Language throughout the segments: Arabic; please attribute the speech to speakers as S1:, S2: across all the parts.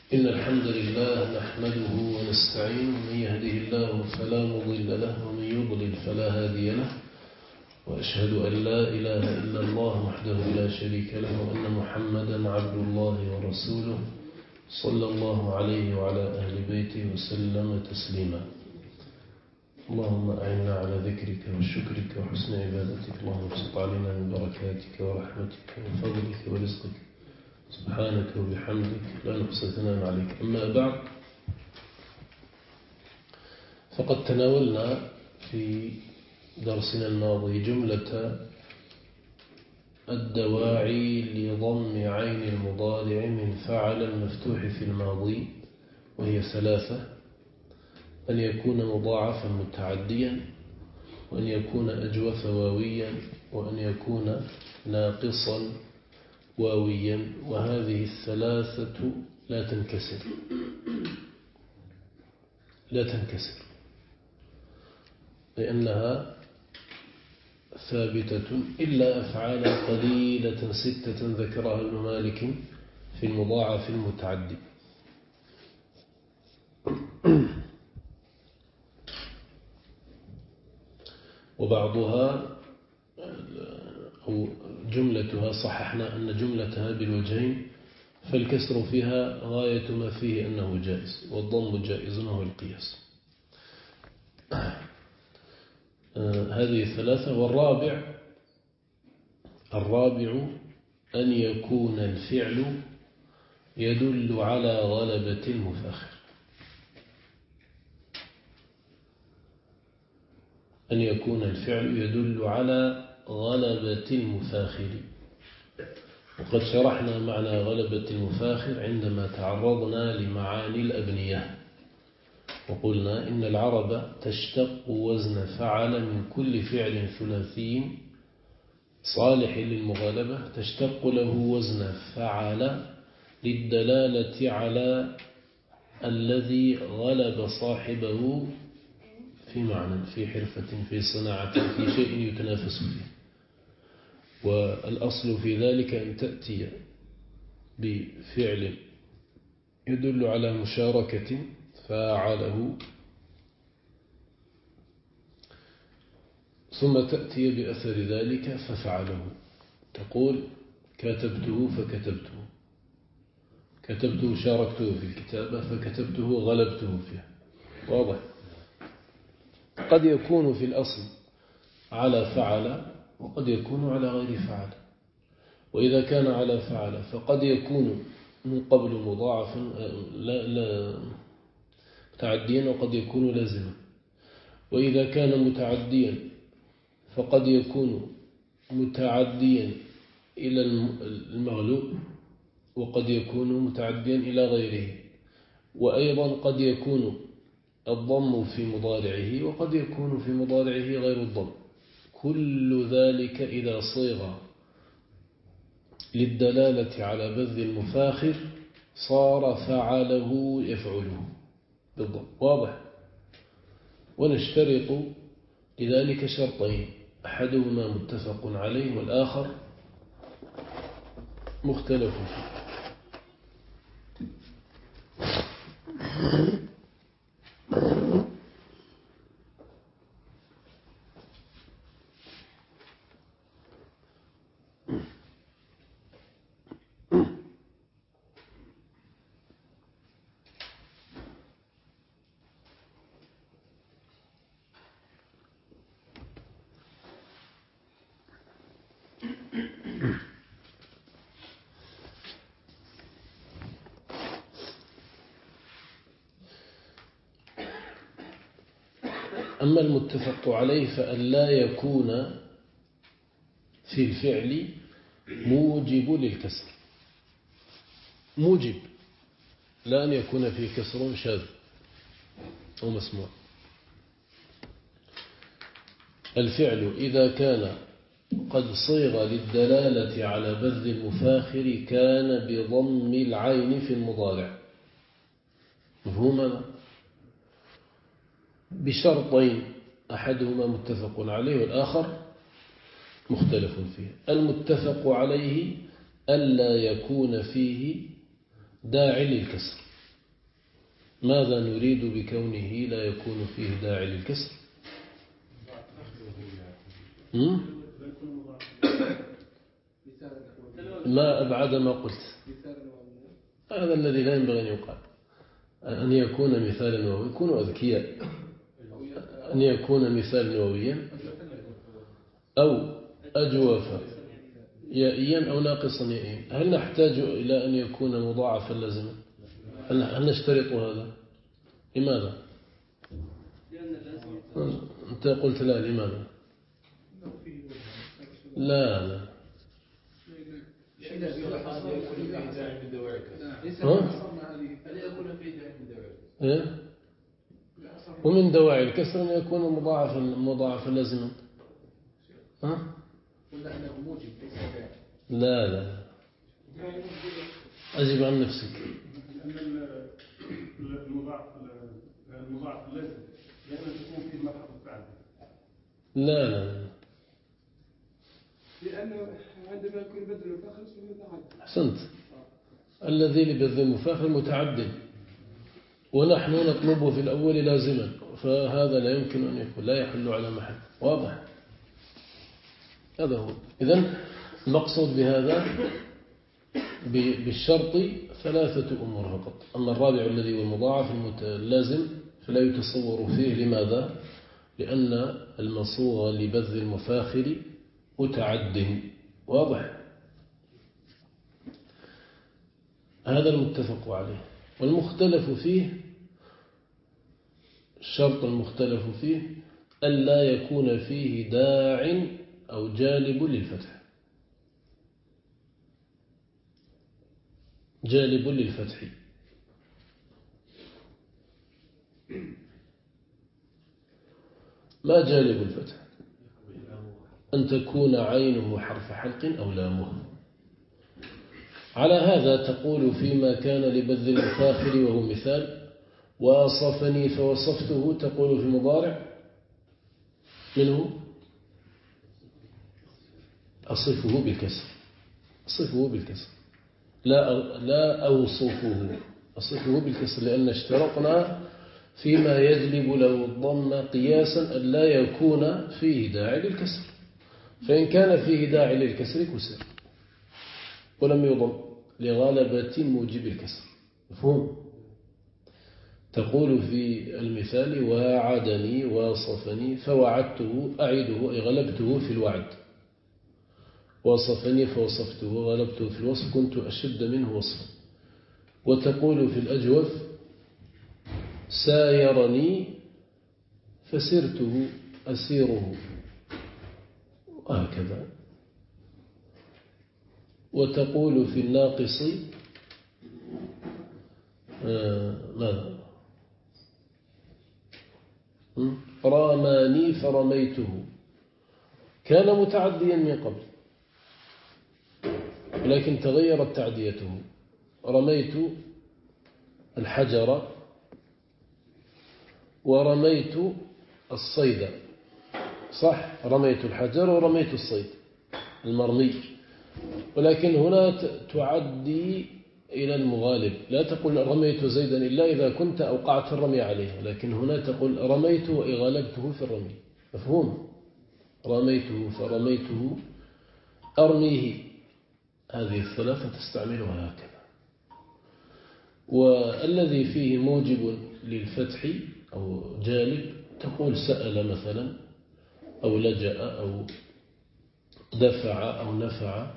S1: إن الحمد لله نحمده ونستعينه، من يهده الله فلا مضل له ومن يضلل فلا هادي له، وأشهد أن لا إله إلا الله وحده لا شريك له، وأن محمدا عبد الله ورسوله صلى الله عليه وعلى أهل بيته وسلم تسليما. اللهم أعنا على ذكرك وشكرك وحسن عبادتك. اللهم ابسط علينا من بركاتك ورحمتك وفضلك ورزقك، سبحانك وبحمدك لا نحصي ثناء عليك. أما بعد، فقد تناولنا في درسنا الماضي جملة الدواعي لضم عين المضارع من فعل المفتوح في الماضي، وهي ثلاثة: أن يكون مضاعفا متعديا، وأن يكون أجوف واويا، وأن يكون ناقصا واويا. وهذه الثلاثة لا تنكسر لأنها ثابتة، إلا أفعالا قليلة 6 ذكرها ابن مالك في المضاعف المتعدي. وبعضها أو جملتها صححنا أن جملتها بالوجهين، فالكسر فيها غاية ما فيه أنه جائز، والضم جائز وهو القياس. هذه الثلاثة. والرابع أن يكون الفعل يدل على غلبة المفاخر. أن يكون الفعل يدل على غلبة المفاخر. وقد شرحنا معنى غلبة المفاخر عندما تعرضنا لمعاني الأبنية، وقلنا إن العرب تشتق وزن فعل من كل فعل ثلاثي صالح للمغالبة، تشتق له وزن فعل للدلالة على الذي غلب صاحبه في معنى، في حرفة، في صناعة، في شيء يتنافس فيه. والأصل في ذلك أن تأتي بفعل يدل على مشاركة فاعله، ثم تأتي بأثر ذلك ففعله. تقول كتبته فكتبته، كتبته شاركته في الكتابة، فكتبته غلبته فيها. واضح؟ قد يكون في الأصل على فعل، وقد يكون على غير فعل. وإذا كان على فعل فقد يكون من قبل مضاعفا لا متعديا، وقد يكون لازما. وإذا كان متعديا فقد يكون متعديا إلى المغلوب، وقد يكون متعديا إلى غيره. وأيضا قد يكون الضم في مضارعه، وقد يكون في مضارعه غير الضم. كل ذلك إذا صيغ للدلالة على بذل المفاخر صار فعله يفعله بالضم. واضح؟ ونشترط لذلك شرطين: أحدهما متفق عليه، والآخر مختلف فيه. أما المتفق عليه فأن لا يكون في الفعل موجب للكسر، موجب، لا أن يكون فيه كسر شاذ أو مسموع. الفعل إذا كان قد صيغ للدلالة على بذل المفاخر كان بضم العين في المضارع. مفهوم؟ بشرطين: أحدهما متفق عليه، والآخر مختلف فيه. المتفق عليه ألا يكون فيه داعي للكسر، ماذا نريد بكونه لا يكون فيه داعي للكسر؟ ما أبعد ما قلت، هذا الذي لا ينبغي أن يقال، أن يكون مثالا نوويا. يكونوا أذكياء، أن يكون مثال نوويا أو أجوف يائيا أو ناقصا يائيا. هل نحتاج إلى أن يكون مضاعفا لازما؟ هل نشترط هذا؟ لماذا؟ أنت قلت لا، لماذا؟ لا لا ومن دواعي الكسر أن يكون مضاعفا لازما. لا لا أجب عن نفسك. المضاعف لازم لأن تكون فيه ملحق الفعل. لا لا لأنه عندما يكون بدل المفاخر اسمه متعدد. أحسنت. الذي لبذل المفاخر متعدد، ونحن نطلبه في الأول لازما، فهذا لا يمكن أن يكون، لا يحل على محل. واضح؟ هذا هو. إذن المقصود بهذا بالشرط ثلاثة أمور فقط. أما الرابع الذي هو المضاعف اللازم فلا يتصور فيه. لماذا؟ لأن المصوغ لبذل المفاخر متعد. واضح؟ هذا المتفق عليه. والمختلف فيه، الشرط المختلف فيه ألا يكون فيه داع أو جالب للفتح. جالب للفتح. ما جالب الفتح؟ أن تكون عينه حرف حلق أو لامه. على هذا تقول فيما كان لبذل المفاخر وهو مثال واصفني فوصفته، تقول في المضارع منه أصفه بالكسر. أصفه بالكسر، لا أوصفه، أصفه بالكسر، لأن اشترطنا فيما يجلب له الضم قياسا أن لا يكون فيه داعي للكسر. فإن كان فيه داعي للكسر كسر ولم يضم لغالبة موجب الكسر. مفهوم؟ تقول في المثال واعدني واصفني فوعدته أعده، أي غلبته في الوعد. وصفني فوصفته غلبته في الوصف، كنت أشد منه وصفا. وتقول في الأجوف سايرني فسرته أسيره، وهكذا. وتقول في الناقص ماذا؟ راماني فرميته. كان متعديا من قبل ولكن تغيرت تعديته. رميت الحجر ورميت الصيد. صح، رميت الحجر ورميت الصيد المرمي، ولكن هنا تعدي إلى المغالب. لا تقول رميت زيدا إلا إذا كنت أوقعت الرمي عليه، لكن هنا تقول رميت وغلبته في الرمي. مفهوم؟ رميته فرميته أرميه. هذه الثلاثة تستعملها هكذا. والذي فيه موجب للفتح أو جالب تقول سأل مثلا، أو لجأ، أو دفع، أو نفع.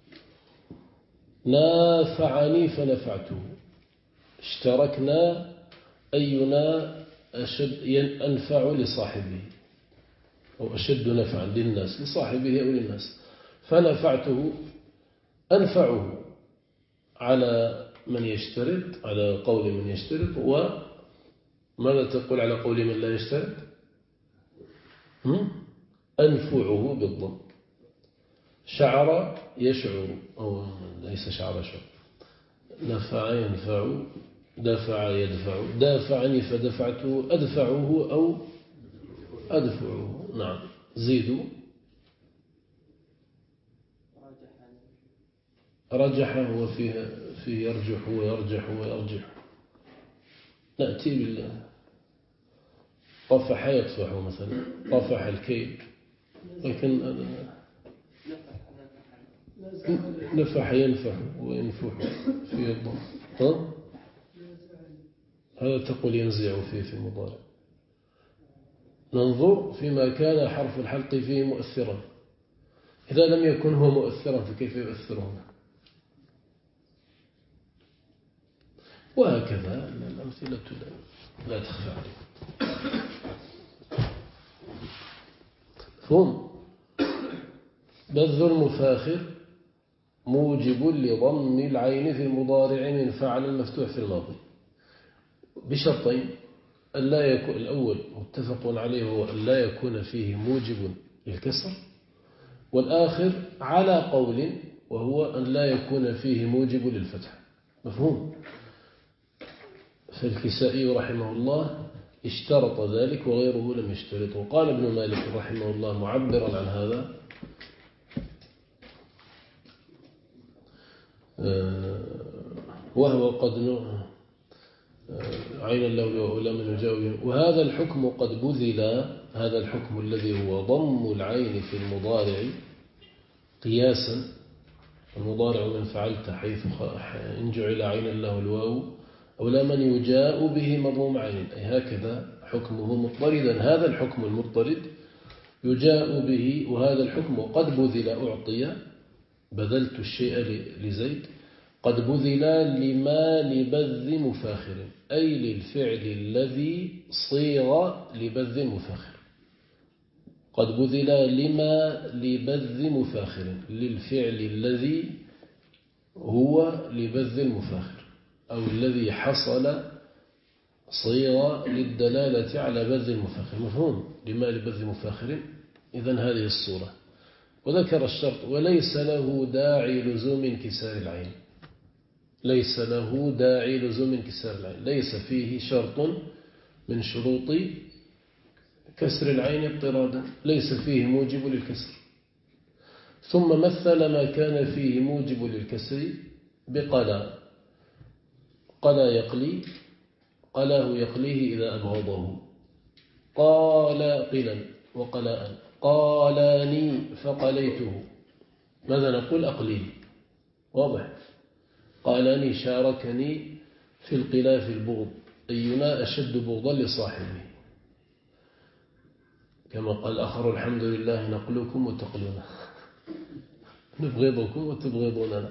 S1: نافعني فنفعته. اشتركنا، أينا أنفع لصاحبه، أو أشد نفعا للناس، لصاحبه أو للناس. فنفعته أنفعه على من يشترط، على قول من يشترط. وماذا تقول على قول من لا يشترط؟ أنفعه بالضم. شعر يشعر، أو ليس شعر. نفع ينفع، دفع يدفع. دافعني فدفعته أدفعه أو أدفعه. نعم. زيدوا. رجح، هو فيه يرجح ويرجح ويرجح. نأتي طفح يطفح مثلا، طفح الكيل، لكن نفح ينفح وينفح في الضم. هذا تقول ينزع فيه في المضارع. ننظر فيما كان حرف الحلق فيه مؤثرا، إذا لم يكن هو مؤثرا فكيف يؤثر هنا؟ وهكذا الأمثلة لا تخفى عليكم. ثم بذل المفاخر موجب لضم العين في المضارع من فعل المفتوح في الماضي بشرطين: ألا يكون الأول متفق عليه هو ألا يكون فيه موجب للكسر، والآخر على قول وهو أن لا يكون فيه موجب للفتح. مفهوم؟ فالكسائي رحمه الله اشترط ذلك وغيره لم يشترط. وقال ابن مالك رحمه الله معبرا عن هذا: وهو قد عين الله وأولى من يجاوب، وهذا الحكم قد بذل، هذا الحكم الذي هو ضم العين في المضارع قياسا، المضارع من فعلت حيث إن جعل عين الله الواو أولى من يجاء به مضموم عين، أي هكذا حكمه مضطردا. هذا الحكم المضطرد يجاء به، وهذا الحكم قد بذل أعطي، بذلت الشيء لزيد، قد بذل لما لبذ مفاخر، أي للفعل الذي صيغ لبذ مفاخر. قد بذل لما لبذ مفاخر، للفعل الذي هو لبذ المفاخر، أو الذي حصل صيغ للدلالة على بذ المفاخر. مفهوم؟ لما لبذ مفاخر. إذن هذه الصورة. وذكر الشرط: وليس له داعي لزوم انكسار العين. ليس له داعي لزوم انكسار العين، ليس فيه شرط من شروط كسر العين اضطرادا، ليس فيه موجب للكسر. ثم مثل ما كان فيه موجب للكسر بقلا. قلا يقلي، قلاه يقليه إذا أبغضه. قال قلا وقلاء، قالاني فقليته. ماذا نقول؟ أقلي. واضح؟ قالاني شاركني في القلا في البغض، أينا أشد بغضا لصاحبه، كما قال آخر: الحمد لله نقلكم وتقلون، نبغضكم وتبغضوننا.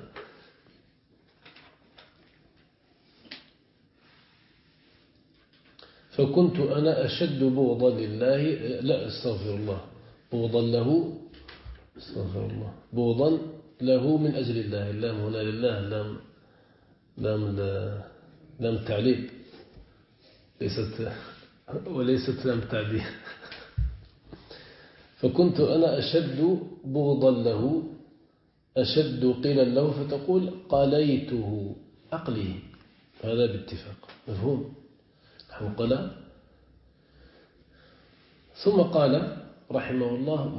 S1: فكنت أنا أشد بغضا لله، لا استغفر الله، بغضا له، استغفر الله، بغضا له من أجل الله. اللام هنا لله، لام تعليل، وليست لام تعديل. فكنت أنا أشد بغضا له، أشد قيلا له، فتقول قليته، أقليه. هذا باتفاق. مفهوم؟ قال. ثم قال رحمه الله: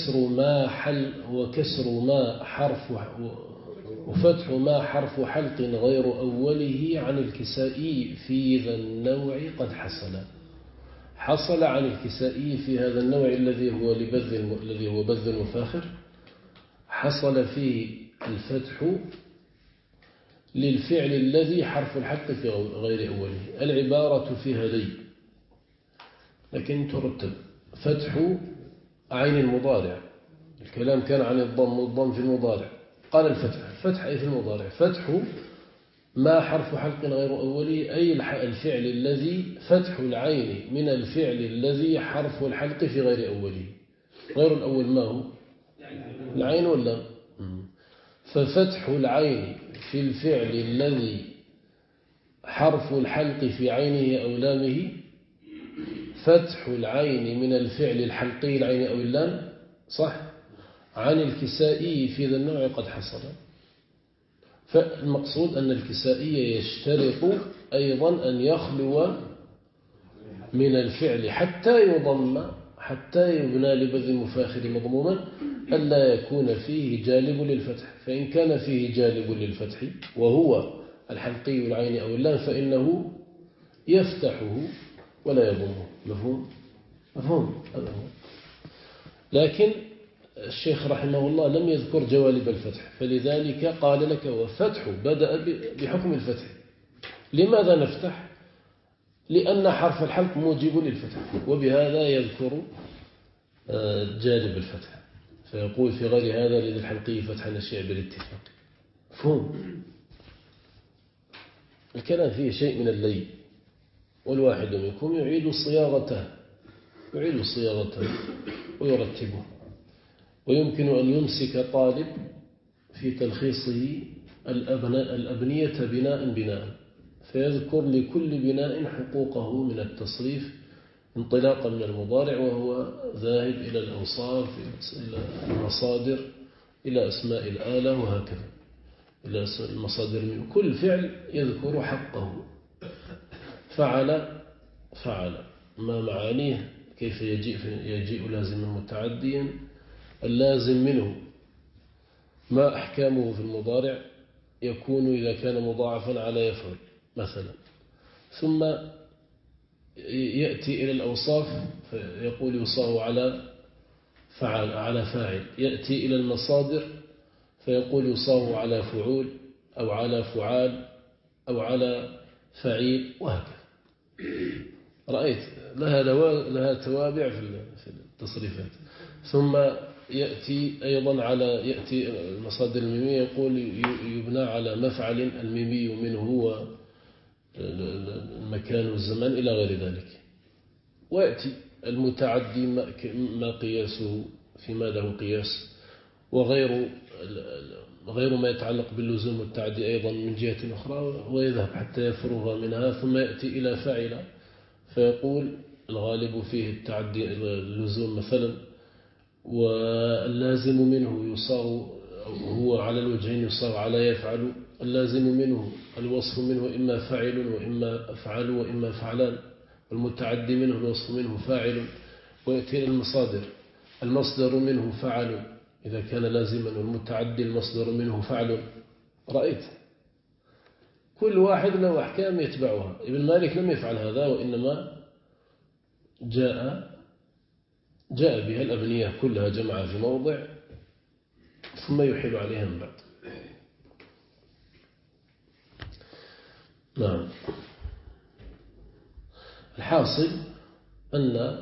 S1: وكسر ما حرف وفتح ما حرف حلق غير أوله عن الكسائي في ذا النوع قد حصل عن الكسائي في هذا النوع الذي هو بذ المفاخر، حصل فيه الفتح للفعل الذي حرف الحلق في غير أوله. العبارة في هذين، لكن ترتب: فتح عين المضارع، الكلام كان عن الضم في المضارع، قال الفتح أي في المضارع، فتح ما حرف حلق غير أوله، أي الفعل الذي فتح العين من الفعل الذي حرف الحلق في غير أوله. غير الأول ما هو؟ العين ولا؟ ففتح العين في الفعل الذي حرف الحلق في عينه أو لامه، فتح العين من الفعل الحلقي العين أو اللام، صح؟ عن الكسائي في ذا النوع قد حصل. فالمقصود أن الكسائي يشترط أيضا أن يخلو من الفعل حتى يبنى لبذ المفاخر مضموما، ألا يكون فيه جالب للفتح. فإن كان فيه جالب للفتح وهو الحلقي العين أو اللام فإنه يفتحه ولا يضمه. مفهوم؟ مفهوم هذا هو. لكن الشيخ رحمه الله لم يذكر جوالب الفتح، فلذلك قال لك وفتح بدأ بحكم الفتح. لماذا نفتح؟ لأن حرف الحلق موجب للفتح، وبهذا يذكر جانب الفتح، فيقول في غير هذا لذي الحلقي فتح نشيع بالاتفاق. مفهوم؟ الكلام فيه شيء من الليل، والواحد منكم يعيد صياغته ويرتبه. ويمكن أن يمسك طالب في تلخيصه الأبنية بناء فيذكر لكل بناء حقوقه من التصريف انطلاقا من المضارع، وهو ذاهب إلى الأوصاف، إلى المصادر، إلى أسماء الآلة، وهكذا إلى المصادر من كل فعل يذكر حقه. فعل ما معانيه، كيف يجيء لازما متعديا، اللازم منه ما أحكامه في المضارع، يكون إذا كان مضاعفا على يفعل مثلا. ثم يأتي إلى الأوصاف فيقول يصاغ على فاعل. يأتي إلى المصادر فيقول يصاغ على فعول أو على فعال أو على فعيل، وهكذا. رأيت لها توابع في التصريفات. ثم يأتي أيضا يأتي المصادر الميمية، يقول يبنى على مفعل الميمي منه هو المكان والزمان إلى غير ذلك. ويأتي المتعدي ما قياسه فيما له قياس، وغير ما يتعلق باللزوم والتعدي أيضا من جهة أخرى، ويذهب حتى يفرغ منها. ثم يأتي إلى فاعل فيقول الغالب فيه التعدي اللزوم مثلا، واللازم منه يصاغ هو على الوجهين، يصاغ على يفعل. اللازم منه الوصف منه إما فاعل وإما أفعل وإما فعلان، والمتعدي منه الوصف منه فاعل. ويأتي إلى المصادر، المصدر منه فعل إذا كان لازما، والمتعدي المصدر منه فعل. رأيت كل واحد له أحكام يتبعها. ابن مالك لم يفعل هذا، وإنما جاء بها الأبنية كلها جمعها في موضع ثم يحيل عليها من بعد. نعم. الحاصل أن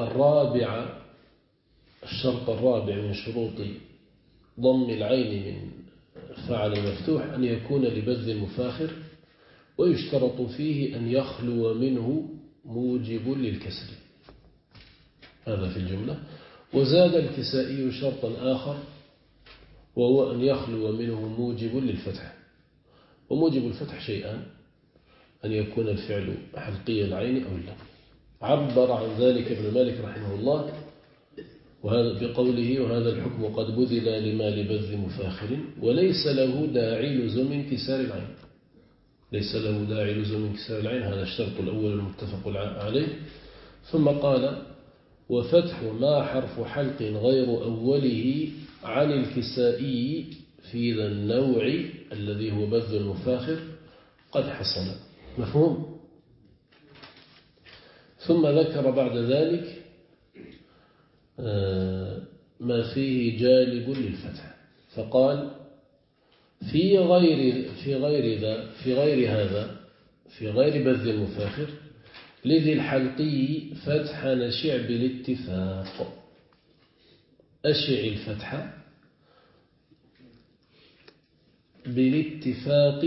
S1: الشرط الرابع من شروط ضم العين من فعل المفتوح أن يكون لبذل المفاخر، ويشترط فيه أن يخلو منه موجب للكسر. هذا في الجملة. وزاد الكسائي شرطا آخر، وهو أن يخلو منه موجب للفتح. وموجب الفتح شيئان: أن يكون الفعل حلقي العين أو لا. عبر عن ذلك ابن مالك رحمه الله وهذا بقوله: وهذا الحكم قد بذل لما لبذل مفاخر وليس له داعي لزوم انكسار العين. ليس له داعي لزوم انكسار العين، هذا الشرط الأول المتفق عليه. ثم قال: وفتح ما حرف حلق غير أوله عن الكسائي في ذا النوع الذي هو بذل المفاخر قد حصل. مفهوم؟ ثم ذكر بعد ذلك ما فيه جالب للفتح، فقال: في غير بذل المفاخر لذي الحلقي فتح نشع بالاتفاق. أشع الفتح بالاتفاق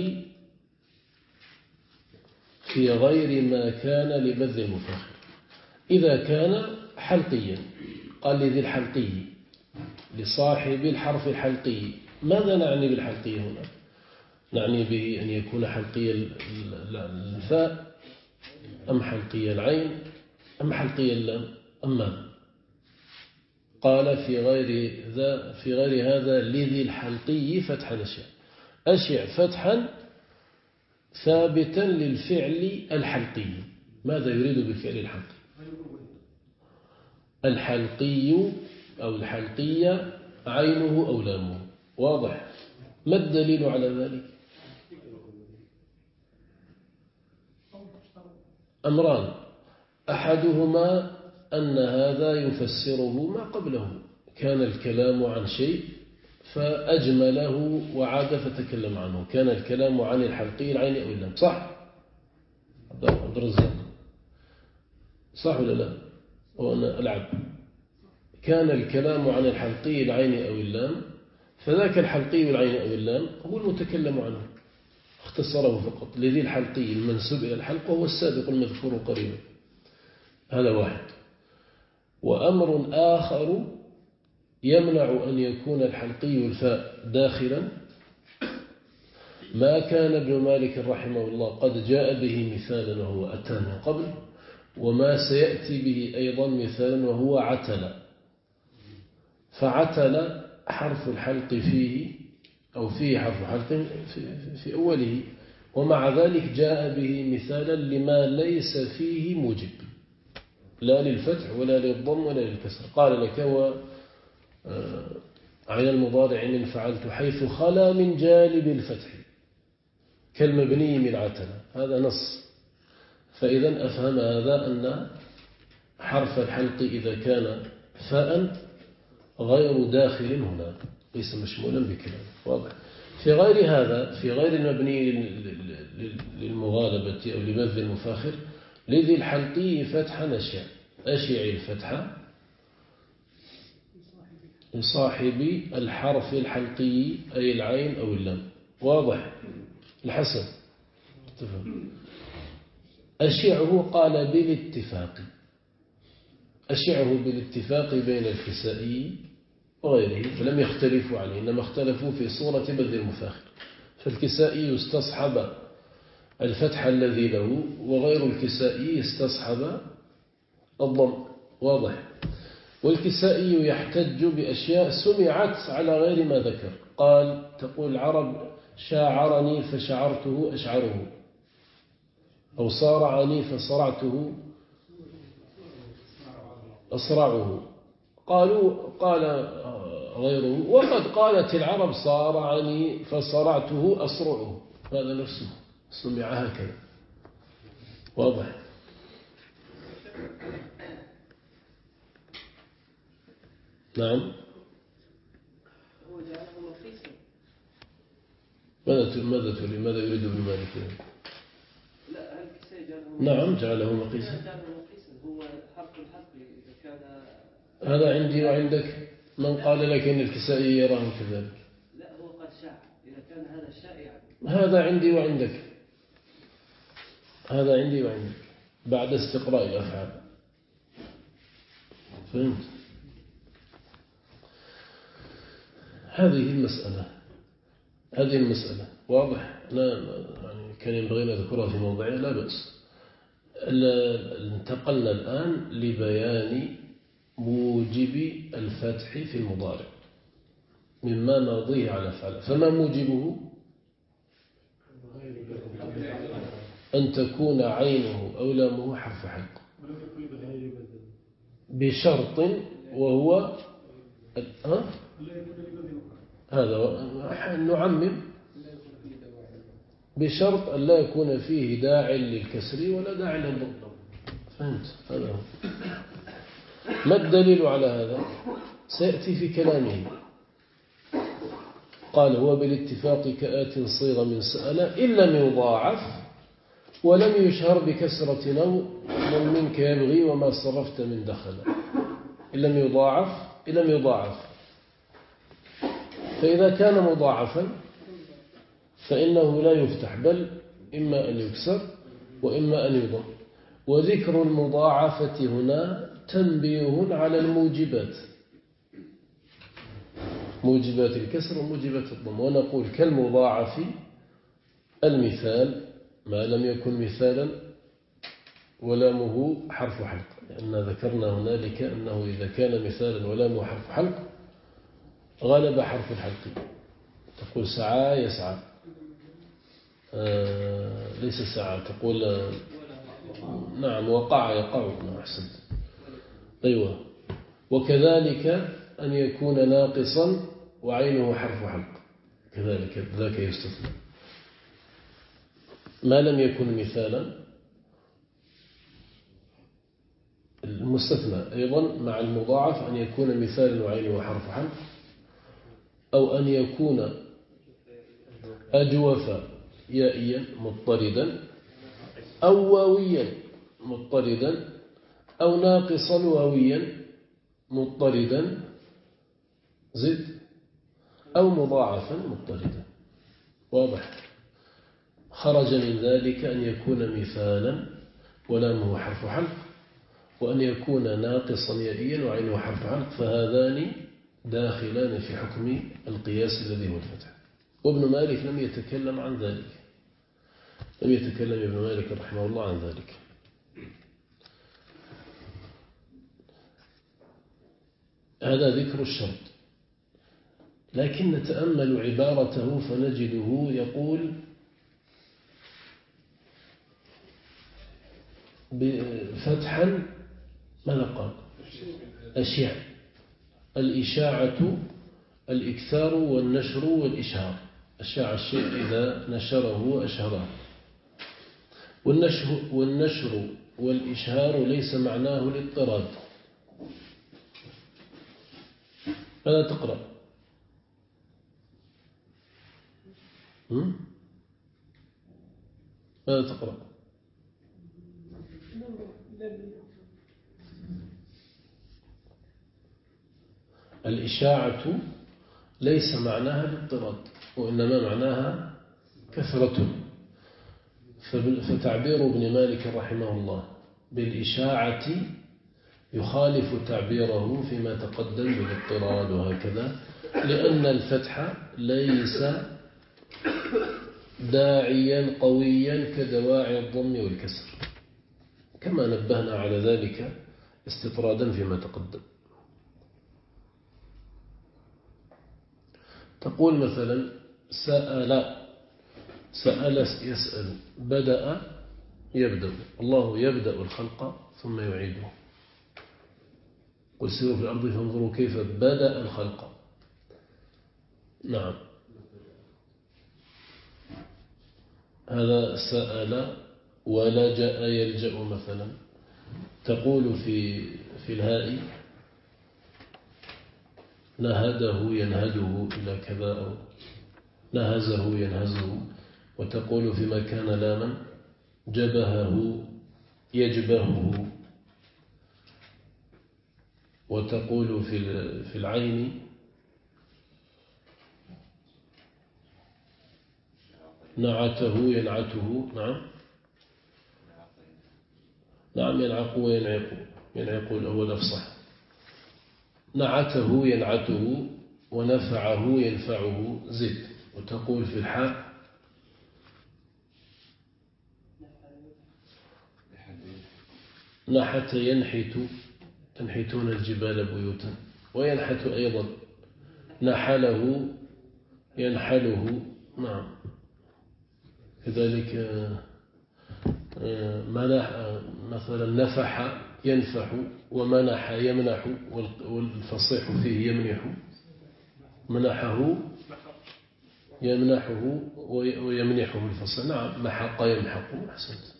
S1: في غير ما كان لبذل المفاخر. إذا كان حلقيا، قال لذي الحلقي لصاحب الحرف الحلقي. ماذا نعني بالحلقي هنا؟ نعني به أن يكون حلقي الفاء أم حلقي العين أم حلقي اللام أم ماذا؟ قال: في غير هذا لذي الحلقي فتح نشع. أشع فتحا ثابتا للفعل الحلقي. ماذا يريد بالفعل الحلقي؟ الحلقي أو الحلقية عينه أو لامه. واضح؟ ما الدليل على ذلك؟ أمران، أحدهما أن هذا يفسره ما قبله، كان الكلام عن شيء فأجمله وعاد فتكلم عنه، كان الكلام عن الحلقي العين أو اللام، صح؟ عبد الرزاق صح ولا لا؟ وأنا ألعب. كان الكلام عن الحلقي العين أو اللام، فذاك الحلقي العين أو اللام هو المتكلم عنه، اختصره فقط لذي الحلقي المنسوب إلى الحلق وهو السابق المذكور قريبا. هذا واحد. وأمر آخر يمنع أن يكون الحلقي الفاء داخلا ما كان ابن مالك رحمه الله قد جاء به مثالا وهو أتى من قبل، وما سيأتي به أيضا مثالا وهو عتل. فعتل حرف الحلق فيه أو فيه حرف حلق في أوله، ومع ذلك جاء به مثالا لما ليس فيه موجب، لا للفتح ولا للضم ولا للكسر. قال لك عين المضارع من فعلت حيث خلا من جانب الفتح كالمبني من عتل، هذا نص. فإذا أفهم هذا أن حرف الحلق إذا كان فاء غير داخل هنا ليس مشمولا بكلام، واضح. في غير هذا، في غير المبني للمغالبة أو لبذل المفاخر، لذي الحلقي فتحا أشيع الفتحة لصاحب الحرف الحلقي أي العين أو اللام، واضح. الحسن أشيعه قال بالاتفاق، أشيعه بالاتفاق بين الكسائي وغيره، فلم يختلفوا عليه، إنما اختلفوا في صورة بذل المفاخر. فالكسائي استصحب الفتح الذي له، وغير الكسائي استصحب الضم، واضح. والكسائي يحتج بأشياء سمعت على غير ما ذكر. قال تقول العرب شاعرني فشعرته أشعره، أو صارعني فصرعته أصرعه. قال غيره وقد قالت العرب صارعني فصرعته أصرعه، هذا نفسه سمع هكذا، واضح. نعم. ماذا يريد ابن مالك؟ نعم جعله مقيسا.
S2: هو حرف الحق إذا كان
S1: هذا عندي وعندك. من قال لك إن الكسائي يراه كذلك؟
S2: لا هو قد شاع، إذا كان هذا شائع.
S1: هذا عندي وعندك، هذا عندي وعندك بعد استقراء الأفعال، فهمت؟ هذه المسألة واضح. لا يعني كان ينبغي أن أذكرها في موضعها، لا بأس. انتقلنا الآن لبيان موجب الفتح في المضارع مما ماضيه على فعل. فما موجبه؟ أن تكون عينه أو لامه حرف حلق بشرط، وهو هذا نعمم، بشرط أن لا يكون فيه داع للكسر ولا داع للضم. فهمت؟ هذا هو. ما الدليل على هذا؟ سيأتي في كلامه. قال هو بالاتفاق كآت صيغ من سأل إن لم يضاعف ولم يشهر بكسرة نو منك يبغي وما صرفت من دخل. إن لم يضاعف فإذا كان مضاعفا فإنه لا يفتح، بل إما أن يكسر وإما أن يضم. وذكر المضاعفة هنا تنبيه على الموجبات، موجبات الكسر وموجبات الضم. ونقول كالمضاعف المثال ما لم يكن مثالا ولامه حرف حلق، لأن ذكرنا هنالك أنه إذا كان مثالا ولامه حرف حلق غلب حرف الحلق. تقول سعى يسعى، ليس سعى، تقول نعم وقع يقع. أحسنت. أيوة. وكذلك أن يكون ناقصا وعينه حرف حلق، كذلك ذاك يستثنى. ما لم يكن مثالا المستثنى أيضا مع المضاعف أن يكون مثال وعين وحرف حلف، أو أن يكون أجوف يائيا مضطردا، أو واويا مضطردا، أو ناقصا واويا مضطردا زد، أو مضاعفا مضطردا. واضح؟ خرج من ذلك أن يكون مثالا ولامه حرف حلف، وأن يكون ناقصا يائيا وعينه حرف حلف، فهذان داخلان في حكم القياس الذي هو الفتح. وابن مالك لم يتكلم عن ذلك، لم يتكلم ابن مالك رحمه الله عن ذلك. هذا ذكر الشرط، لكن نتأمل عبارته فنجده يقول فتحا ماذا قال؟ أشياء، الإشاعة الإكثار والنشر والإشهار. أشاع الشيء إذا نشره وأشهره، والنشر والإشهار ليس معناه الاضطراد. ماذا تقرأ؟ ماذا تقرأ؟ الإشاعة ليس معناها الاضطراد، وإنما معناها كثرة. فتعبير ابن مالك رحمه الله بالإشاعة يخالف تعبيره فيما تقدم بالاضطراد وهكذا، لأن الفتح ليس داعيا قويا كدواعي الضم والكسر، كما نبهنا على ذلك استطرادا فيما تقدم. تقول مثلا سأل يسأل، بدأ يبدأ، الله يبدأ الخلق ثم يعيده. قل سيروا في الأرض فانظروا كيف بدأ الخلق. نعم، هذا سأل ولجأ يلجأ مثلا. تقول في الهاء نهده ينهده إلى كذا، أو نهزه ينهزه. وتقول فيما كان لاما جبهه يجبهه. وتقول في العين نعته ينعته. نعم ينعق وينعق، ينعق الأول أفصح. نعته ينعته ونفعه ينفعه زد. وتقول في الحاء نحت ينحت، تنحتون الجبال بيوتا. وينحت أيضا نحله ينحله. نعم، كذلك مثلا نفح ينفح، ومنح يمنح، والفصيح فيه يمنح. منحه يمنحه ويمنحه الفصيح. نعم، محق يمحق. أحسنت.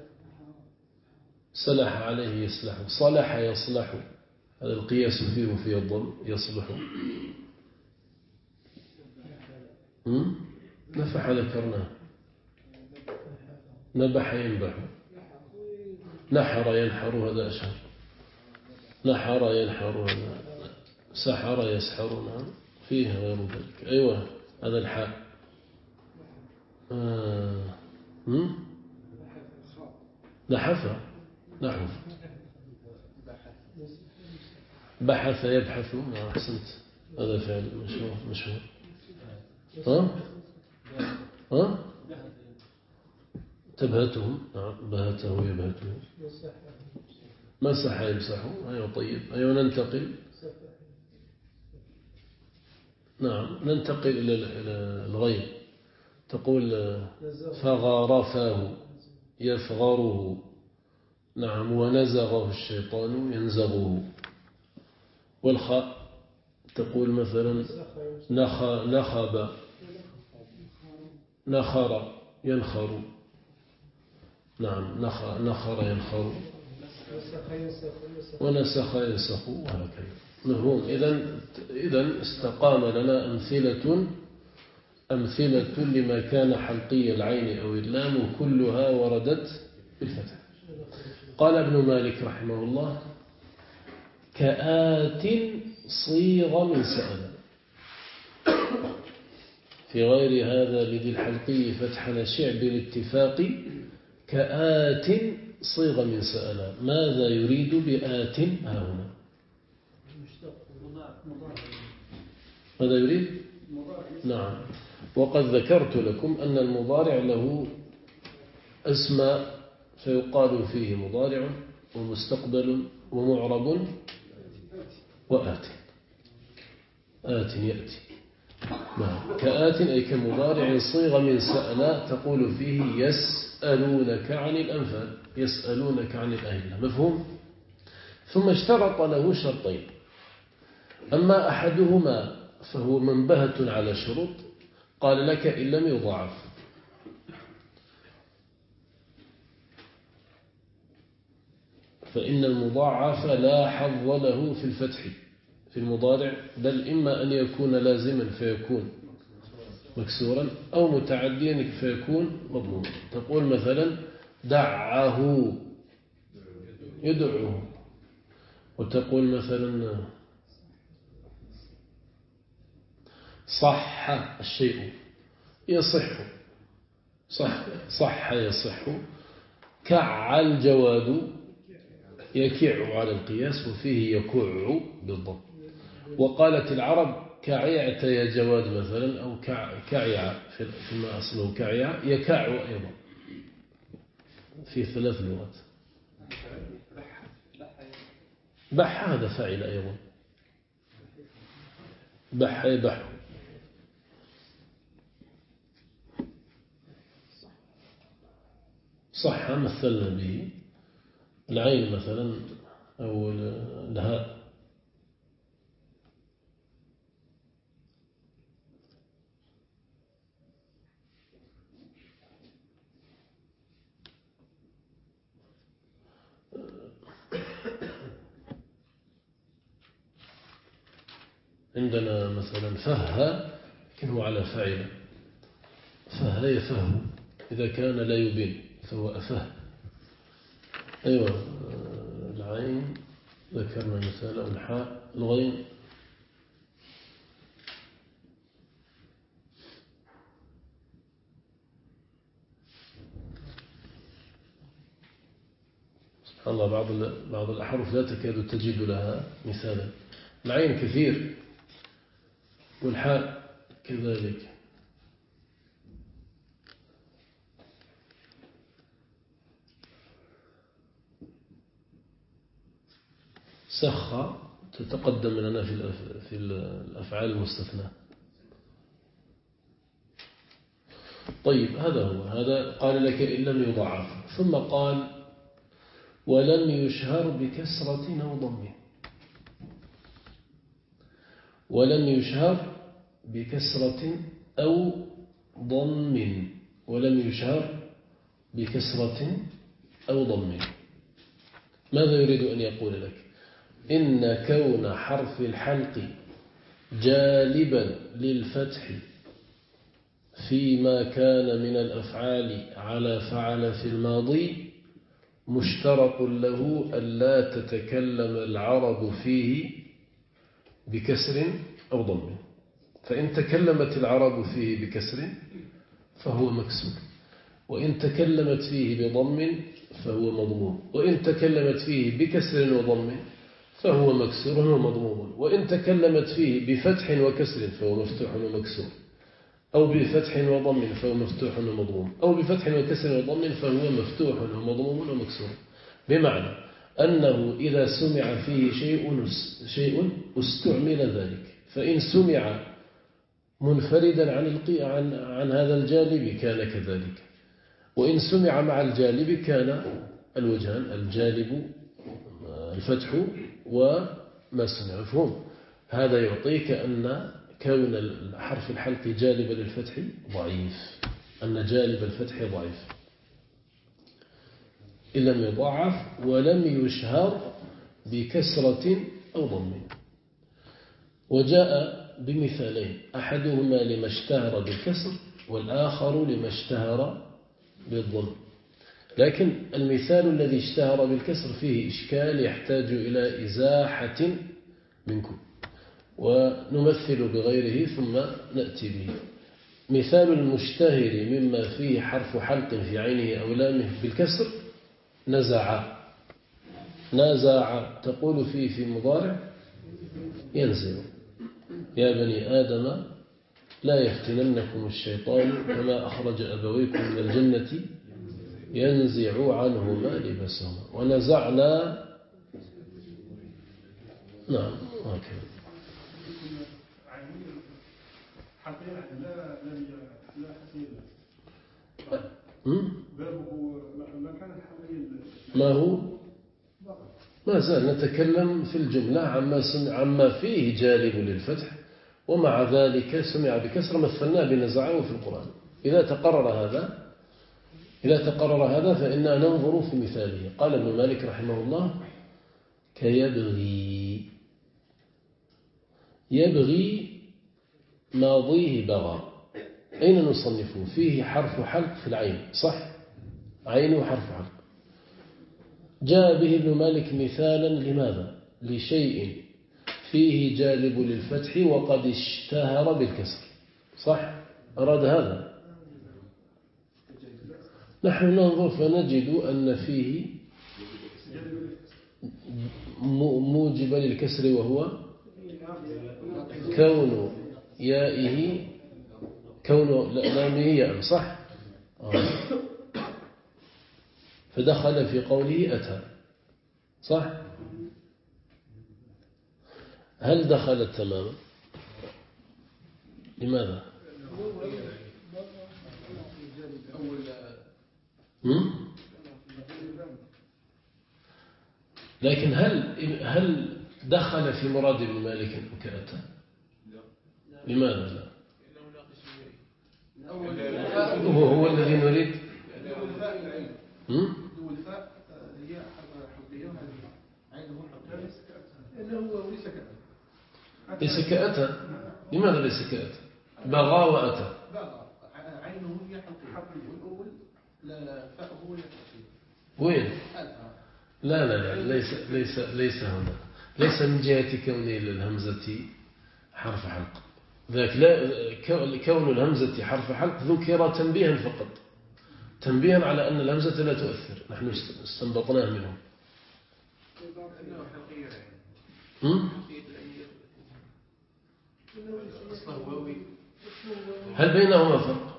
S1: صلح عليه يصلح، صلح يصلح، هذا القياس فيه وفيه الضم يصلح. نفح ذكرناه، نبح ينبح، نحر ينحر هذا أشهر، نحر ينحر هذا، سحر يسحر. نعم، فيه غير ذلك. أيوة، هذا الحاء. نحف نحف، بحث يبحث. أحسنت، هذا فعل مشهور. تبهته. نعم، بهته يبهته. مسح يمسح. أيوة، طيب. أيوة، ننتقل. نعم، ننتقل إلى الغير. تقول فغرفاه يفغره. نعم، ونزغه الشيطان ينزغه. والخاء تقول مثلا نخب نخر ينخر. نعم، نخر ينخر. ونسخ ينسخ وهكذا. مفهوم. إذن استقام لنا أمثلة لما كان حلقي العين أو اللام كلها وردت بالفتح. قال ابن مالك رحمه الله: كآت صيغ من سأل. في غير هذا لذي الحلقي فتح نشع بالاتفاق كآت صيغ من سأل. ماذا يريد بآت ها هنا؟ ماذا يريد؟ نعم. وقد ذكرت لكم أن المضارع له أسماء فيقال فيه مضارع ومستقبل ومعرب وآت. آت يأتي. نعم. كآت أي كمضارع صيغ من سأل تقول فيه يسألونك عن الأنفال، يسألونك عن الأهلة. مفهوم؟ ثم اشترط له شرطين: أما أحدهما فهو منبهة على شروط، قال لك إن لم يضاعف. فإن المضاعف لا حظ له في الفتح في المضارع، بل إما أن يكون لازما فيكون مكسورا أو متعديا فيكون مضموما. تقول مثلا دعه يدعه، وتقول مثلا صح الشيء يصح، صح يصح. كع الجواد يكع على القياس، وفيه يكع بالضبط. وقالت العرب كعيعت يا جواد مثلا، أو كعيع فيما أصله كعيع، يكع أيضا في 3 لغات. بح هذا فاعل أيضا، بح يبح. صح مثلنا به العين مثلا أو الهاء. عندنا مثلا فه، لكن هو على فاعل. فه يفه إذا كان لا يبين فهو أفه. أيوة. العين ذكرنا مثال، أو الحاء، الغين. سبحان الله، بعض الأحرف لا تكاد تجد لها مثالا. العين كثير، والحاء كذلك. سخ تتقدم لنا في الأفعال المستثنى. طيب، هذا قال لك إن لم يضاعف. ثم قال ولم يشهر بكسرة أو ضم. ولم يشهر بكسرة أو ضم. ولم يشهر بكسرة أو ضم. ماذا يريد أن يقول لك؟ إن كون حرف الحلق جالبا للفتح فيما كان من الأفعال على فعل في الماضي مشترط له ألا تتكلم العرب فيه بكسر أو ضم. فإن تكلمت العرب فيه بكسر فهو مكسور، وإن تكلمت فيه بضم فهو مضموم، وإن تكلمت فيه بكسر وضم فهو مكسور ومضموم، وإن تكلمت فيه بفتح وكسر فهو مفتوح ومكسور، أو بفتح وضم فهو مفتوح ومضموم، أو بفتح وكسر وضم فهو مفتوح ومضموم ومكسور. بمعنى أنه إذا سمع فيه شيء استعمل ذلك. فإن سمع منفردا عن هذا الجالب كان كذلك، وإن سمع مع الجالب كان الوجهان، الجالب الفتح وما سمع. مفهوم؟ هذا يعطيك أن كون حرف الحلق جالب للفتح ضعيف، أن جالب الفتح ضعيف. إن لم يضاعف ولم يشهر بكسرة أو ضم. وجاء بمثالين، أحدهما لما اشتهر بالكسر والآخر لما اشتهر بالضم. لكن المثال الذي اشتهر بالكسر فيه إشكال يحتاج إلى إزاحة منكم، ونمثل بغيره ثم نأتي به. مثال المشتهر مما فيه حرف حلق في عينه أو لامه بالكسر نزع. نازع تقول فيه في مضارع ينزع. يا بني آدم لا يفتننكم الشيطان كما أخرج أبويكم من الجنة ينزع عنهما لباسهما. ونزعنا. نعم هكذا. ما هو ما زال نتكلم في الجملة عما فيه جالب للفتح، ومع ذلك سمع بكسر مثلنا بنزعه في القرآن. إذا تقرر هذا فإننا ننظر في مثاله. قال ابن مالك رحمه الله: كيبغي. يبغي ماضيه بغى. أين نصنفه؟ فيه حرف حلق في العين، صح؟ عينه حرف حلق. جاء به ابن مالك مثالا لماذا؟ لشيء فيه جالب للفتح وقد اشتهر بالكسر، صح؟ أراد هذا. نحن ننظر فنجد أن فيه موجب للكسر وهو كون يائه كون لامه ياء، صح؟ فدخل في قوله أتى، صح؟ هل دخل تماما؟ لماذا؟ لكن هل دخل في مراد ابن مالك كأتى؟ لماذا لا؟ هو الذي نريد. ليس كأتى. لماذا ليس كأتى؟ بغى وأتى.
S3: عينه هي حقيقي والأول لا فهو
S1: وين؟ لا لا لا ليس هنا. ليس من جهة كون الهمزة حرف حلق. ذاك لا، كون الهمزة حرف حلق ذكر تنبيها فقط، تنبيها على أن الهمزة لا تؤثر. نحن استنبطناه منه. هل بينهما فرق؟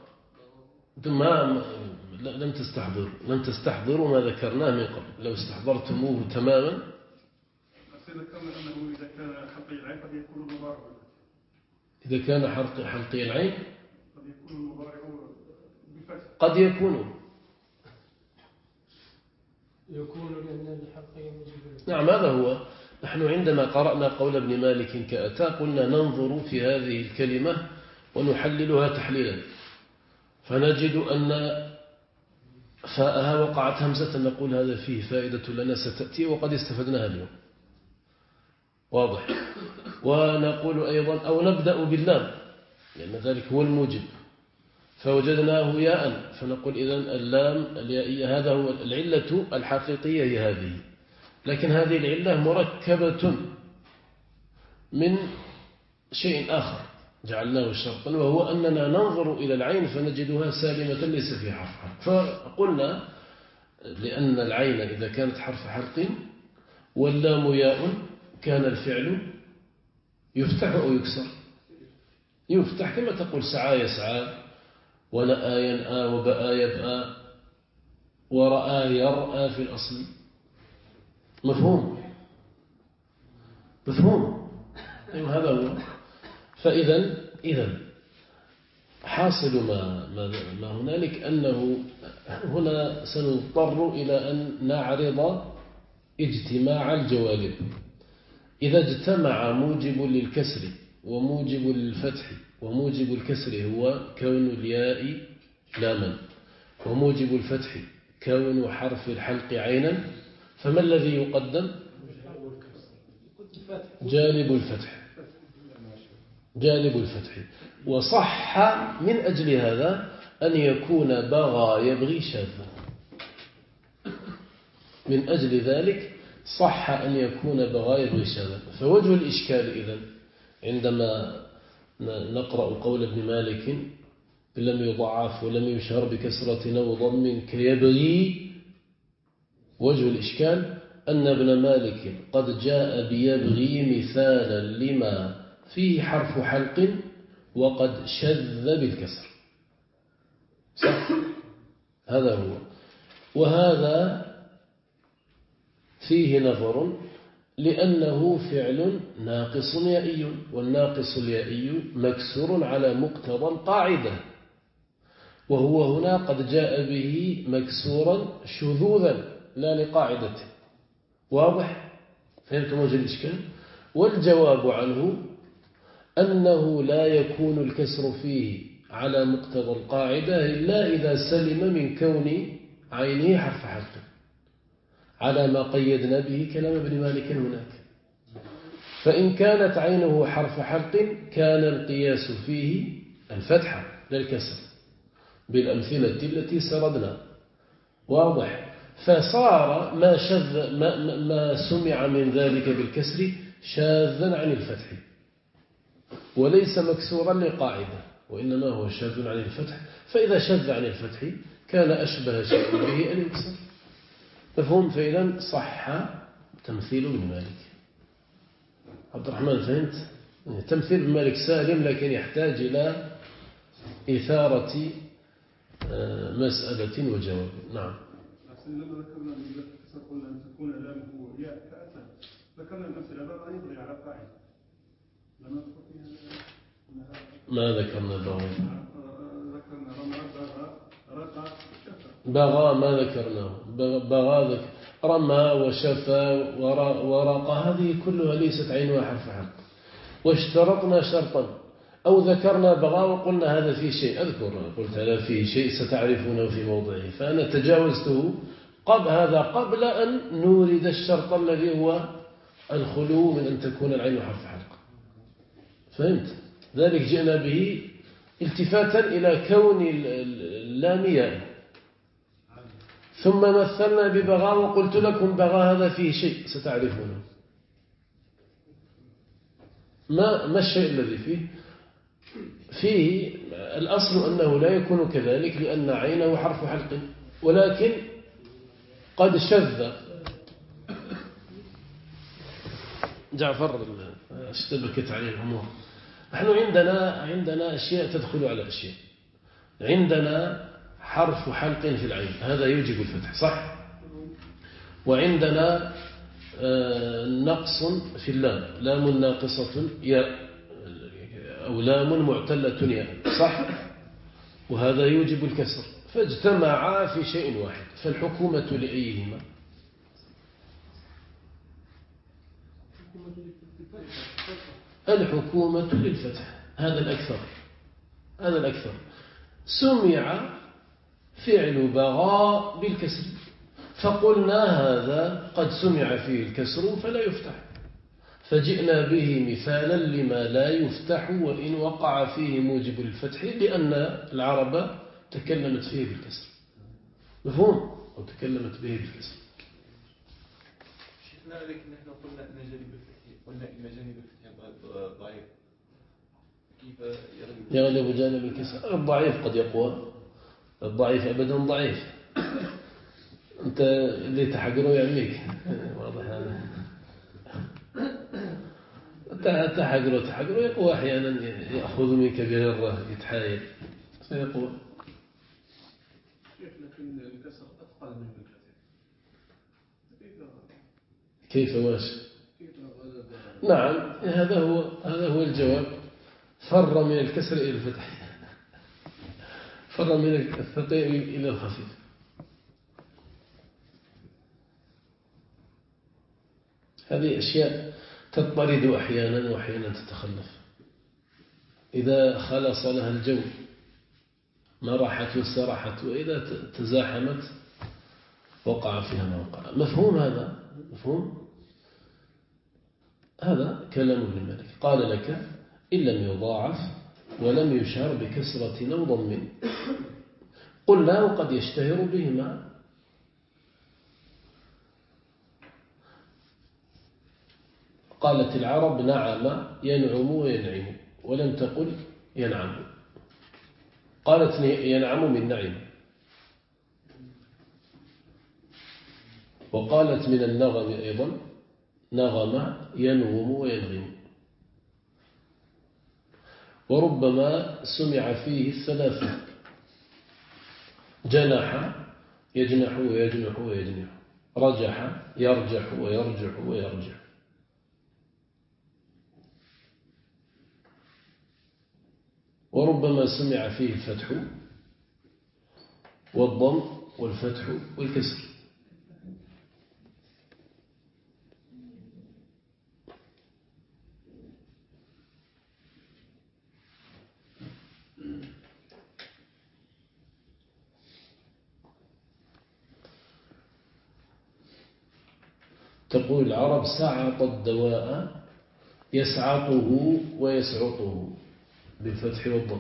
S1: لم تستحضروا ما ذكرناه من قبل. لو استحضرتموه تماما.
S3: ذكرنا أنه إذا كان حلقي العين قد يكون المضارع.
S1: إذا كان حلقي العين
S3: قد يكون المضارع بالفتح.
S1: قد يكون
S4: لأن الحلقي موجب.
S1: نعم هذا هو. نحن عندما قرأنا قول ابن مالك كأتى قلنا ننظر في هذه الكلمة ونحللها تحليلا، فنجد أن فاءها وقعت همزة، نقول هذا فيه فائدة لنا ستأتي وقد استفدناها اليوم، واضح. ونقول أيضا أو نبدأ باللام لأن ذلك هو الموجب، فوجدناه ياء، فنقول إذن اللام اليائية هذا هو العلة الحقيقية هي هذه. لكن هذه العلة مركبة من شيء آخر جعلناه شرطا، وهو أننا ننظر إلى العين فنجدها سالمة ليس فيها حرف حلق. فقلنا لأن العين إذا كانت حرف حلق واللام ياء كان الفعل يفتح أو يكسر. يفتح كما تقول سعى يسعى، ونأى ينأى، وبأى يبأى، ورأى يرأى في الأصل. مفهوم؟ أيوة هذا هو. فإذا حاصل ما هنالك أنه هنا سنضطر إلى أن نعرض اجتماع الجوانب. إذا اجتمع موجب للكسر وموجب للفتح، وموجب الكسر هو كون الياء لاما، وموجب الفتح كون حرف الحلق عينا فما الذي يقدم؟ جانب الفتح، جانب الفتح. وصح من أجل هذا أن يكون بغى يبغي شاذا، من أجل ذلك صح أن يكون بغى يبغي شاذا. فوجه الإشكال إذن عندما نقرأ قول ابن مالك لم يضعف ولم يشهر بكسرة أو ضم كيبغي، وجه الإشكال أن ابن مالك قد جاء بيبغي مثالا لما فيه حرف حلق وقد شذ بالكسر، صح؟ هذا هو. وهذا فيه نظر لأنه فعل ناقص يائي، والناقص اليائي مكسور على مقتضى القاعدة، وهو هنا قد جاء به مكسورا شذوذا لا لقاعدته. واضح؟ فهمتم وجه الإشكال؟ والجواب عنه أنه لا يكون الكسر فيه على مقتضى القاعدة إلا إذا سلم من كون عينه حرف حلق، على ما قيدنا به كلام ابن مالك هناك. فإن كانت عينه حرف حلق كان القياس فيه الفتحة لا الكسر بالأمثلة التي سردنا. واضح؟ فصار ما سمع من ذلك بالكسر شاذا عن الفتح، وليس مكسورا لقاعدة، وإنما هو شاذ عن الفتح. فإذا شذ عن الفتح كان أشبه شيء به أن يكسر. مفهوم؟ فإذا صح تمثيل ابن مالك. عبد الرحمن فهمت؟ تمثيل ابن مالك سالم، لكن يحتاج إلى إثارة مسألة وجواب. نعم.
S3: لما ذكرنا من الكسر قلنا أن تكون لامه ياء كأسا، ذكرنا المسألة بقى يبغي على قاعدة. لما
S1: ما ذكرنا بغى؟
S3: ذكرنا رمى رقى شفى.
S1: بغى ما ذكرناه، بغى رمى وشفى ورقى، هذه كلها ليست عينها حرف حلق. واشترطنا شرطا أو ذكرنا بغى وقلنا هذا فيه شيء، أذكر قلت هذا فيه شيء ستعرفونه في موضعه، فأنا تجاوزته قبل أن نورد الشرط الذي هو الخلو من أن تكون العين حرف حلق. فهمت؟ ذلك جئنا به التفاتا إلى كون اللام ياء، ثم مثلنا ببغى وقلت لكم بغى هذا فيه شيء ستعرفونه. ما الشيء الذي فيه الأصل أنه لا يكون كذلك لأن عينه حرف حلق، ولكن قد شذ. جعفر اشتبكت عليه الأمور. نحن عندنا أشياء تدخل على أشياء. عندنا حرف حلق في العين، هذا يوجب الفتح، صح؟ وعندنا نقص في اللام، لام ناقصة ياء أو لام معتلة ياء، صح؟ وهذا يوجب الكسر، فاجتمعا في شيء واحد. فالحكومة لأيهما؟ الحكومة للفتح، هذا الأكثر. سمع فعل بغى بالكسر، فقلنا هذا قد سمع فيه الكسر فلا يفتح، فجئنا به مثالا لما لا يفتح وإن وقع فيه موجب الفتح، لأن العرب تكلمت فيه بالكسر. مفهوم؟ أو تكلمت به بالكسر.
S5: شيخنا لكن نحن قلنا أن جانب الفتح، قلنا إن جانب الفتح ضعيف، كيف
S1: يغلب جانب الكسر؟ الضعيف قد يقوى، الضعيف أبدا ضعيف. أنت اللي تحقره يعميك. واضح هذا. تحقره يقوى أحيانا، يأخذ منك بغرة يتحايل سيقوى.
S3: لكن الكسر أثقل من الكثير.
S1: كيف ماشي؟ نعم، هذا هو الجواب. فر من الكسر إلى الفتح، فر من الثقيل إلى الخفيف. هذه أشياء تطرد أحيانا وأحيانا تتخلف إذا خلص لها الجو، ما راحت واستراحت، وإذا تزاحمت وقع فيها ما وقع. مفهوم هذا؟ مفهوم؟ هذا كلام ابن مالك. قال لك إن لم يضاعف ولم يشعر بكسرة أو ضم قلنا وقد يشتهر بهما. قالت العرب نعم ينعم وينعم ولم تقل ينعم. قالت ينعم من نعم، وقالت من النغم أيضا نغم ينغم وينغم. وربما سمع فيه الثلاثة: جنح يجنح ويجنح ويجنح، رجح يرجح ويرجح ويرجح. وربما سمع فيه الفتح والضم والفتح والكسر. تقول العرب سعط الدواء يسعطه ويسعطه بالفتح والضم.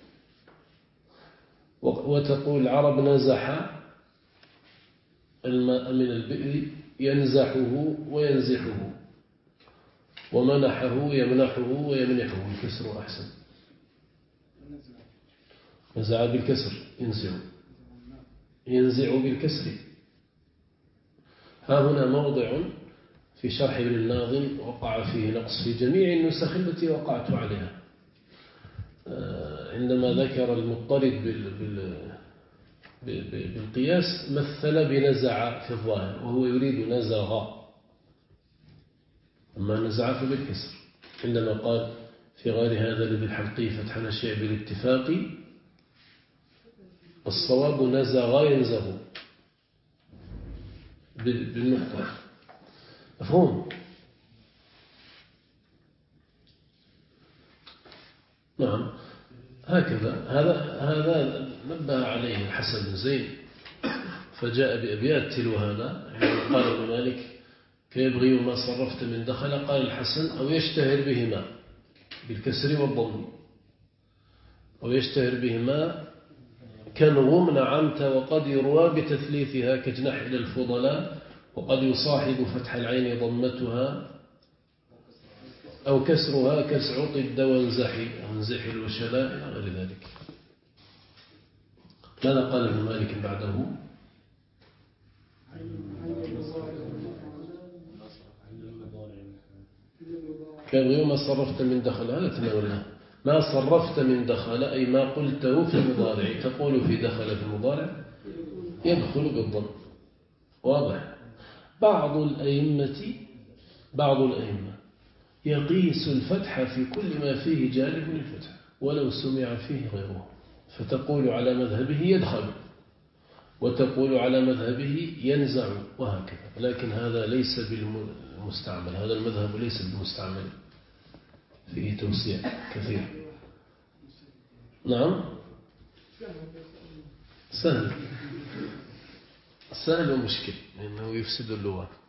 S1: وتقول العرب نزح الماء من البئر ينزحه وينزحه، ومنحه يمنحه ويمنحه. الكسر أحسن. نزع بالكسر ينزع بالكسر. ها هنا موضع في شرح ابن الناظم وقع فيه نقص في جميع النسخ التي وقعت عليها. عندما ذكر المضطرد بالقياس مثل بنزع في الظاهر وهو يريد نزغ، أما نزع فبالكسر. عندما قال في غير هذا بالحلقي فتح نشيع بالاتفاق الصواب نزغ ينزغ بالنقطة. مفهوم؟ نعم. هكذا هذا نبه عليه الحسن بن زين فجاء بأبيات تلو هذا. قال ابن مالك كيبغي ما صرفت من دخل. قال الحسن أو يشتهر بهما بالكسر والضم، أو يشتهر بهما كنغم نعمت، وقد يروى بتثليثها كجنح إلى الفضلاء، وقد يصاحب فتح العين ضمتها أو كسرها كسعط الدوى انزحي الوشلاء إلى غير ذلك. ماذا قال ابن مالك بعده؟ كان ما صرفت من دخل. هذا تناولناه. ما صرفت من دخل أي ما قلته في المضارع. تقول في دخل في المضارع يدخل بالضم. واضح. بعض الأئمة يقيس الفتح في كل ما فيه جانب للفتح ولو سمع فيه غيره، فتقول على مذهبه يدخل، وتقول على مذهبه ينزع، وهكذا. لكن هذا ليس بالمستعمل. هذا المذهب ليس بالمستعمل، فيه توسيع كثير. نعم. سهل ومشكل لأنه يفسد اللغة.